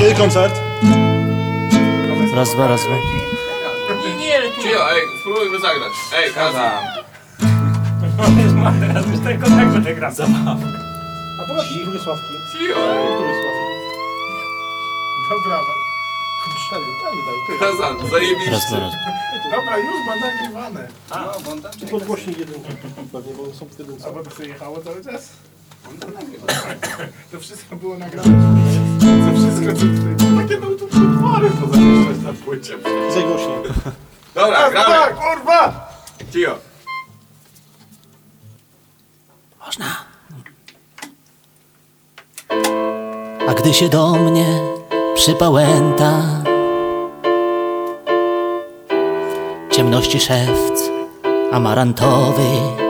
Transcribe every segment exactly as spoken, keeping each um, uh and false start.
Kiedy koncert? Raz, dwa, raz, dwa. Nie, nie, ale Cio, ej, spróbujmy zagrać. Ej, Kaza. teraz już tylko tak będę grał. A popatrz, drugie sławki. Cio. Drugie sławki. Dobra, Tędy, tędy, daj. Kaza, Raz, zajebiście. dwa, raz. dobra, już ma nagrywane. Tu podgłośnij jedynkę pewnie, bo są w jedynce. A bo to sobie jechało cały czas? To wszystko było nagrane. To wszystko co tutaj było. Takie no tu utwory to zamieszczać na płycie. Zagłośnij. Dobra, Tak, gramy. tak, kurwa! Cio. Można. A gdy się do mnie przypałęta ciemności szewc amarantowy,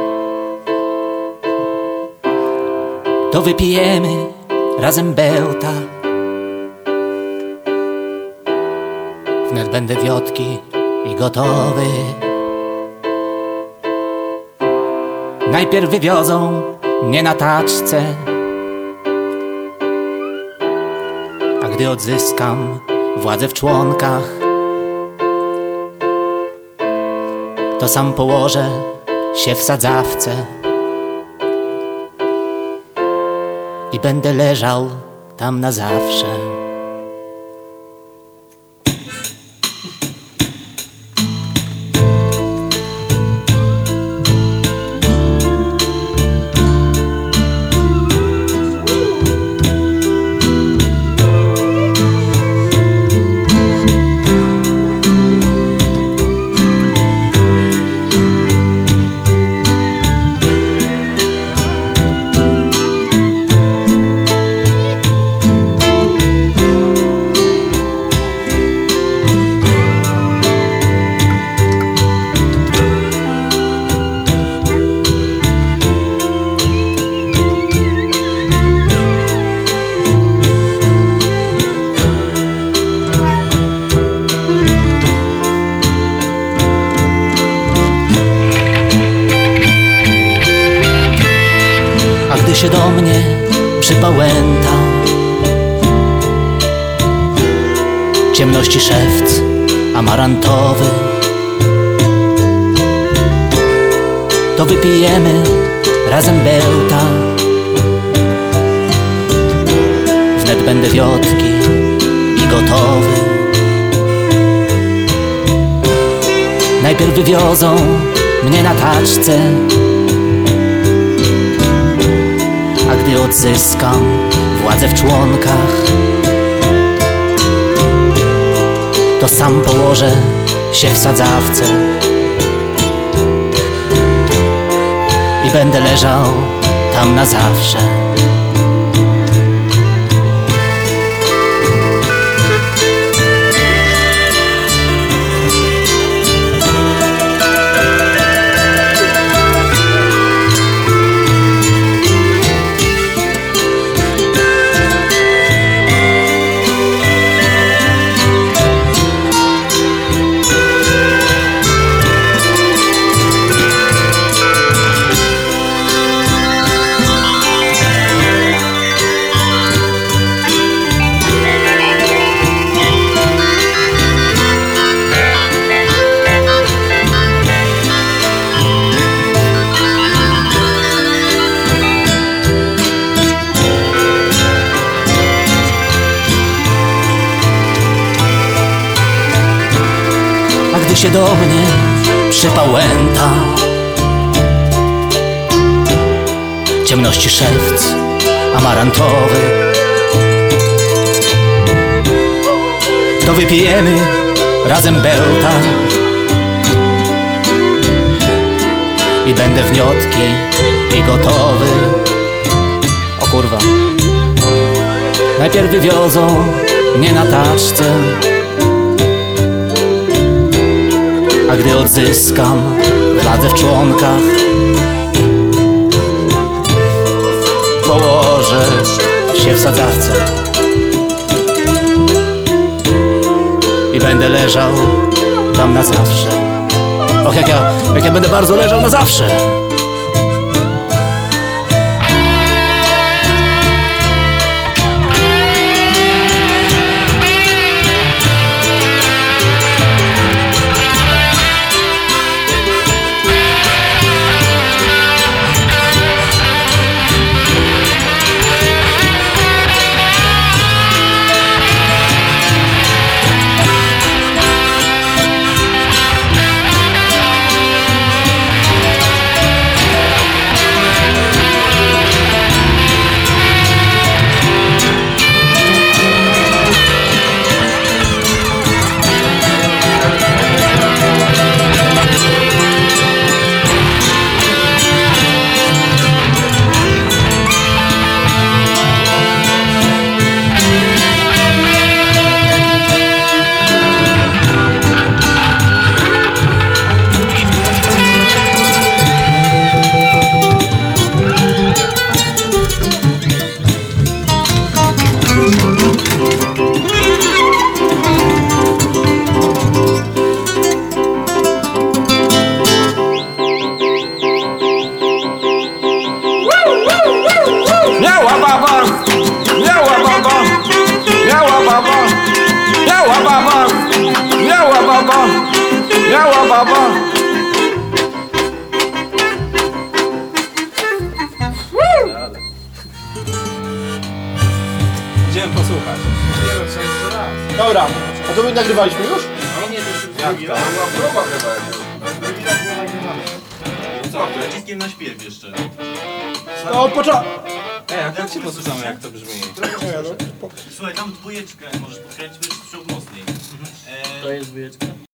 to wypijemy razem bełta. Wnet będę wiotki i gotowy. Najpierw wywiozą mnie na taczce, a gdy odzyskam władzę w członkach, to sam położę się w sadzawce i będę leżał tam na zawsze. Gdy się do mnie przypałęta ciemności szewc amarantowy, to wypijemy razem bełta. Wnet będę wiotki i gotowy. Najpierw wywiozą mnie na taczce, a gdy odzyskam władzę w członkach, to sam położę się w sadzawce i będę leżał tam na zawsze. Gdy się do mnie przypałęta ciemności szewc amarantowy, to wypijemy razem bełta i będę wniotki i gotowy. O kurwa. Najpierw wywiozą mnie na taczce, a gdy odzyskam władzę w członkach, położę się w sadzawce i będę leżał tam na zawsze. Och, jak ja, jak ja będę bardzo leżał na zawsze. chciałem posłuchać. Nie no, trzeba jeszcze raz. Dobra, a to my nagrywaliśmy już? Nie, nie, to już Jak drugi to? raz. Była próba chyba jakaś. Nie widać było nagrywane. Co ty? Naciskiem na śpiew jeszcze. No od początku. Ej, a chodźcie posłuchamy jak to brzmi. Słuchaj, tam dwójeczkę możesz podkręcić, będziesz strzał mocniej. To jest dwójeczka.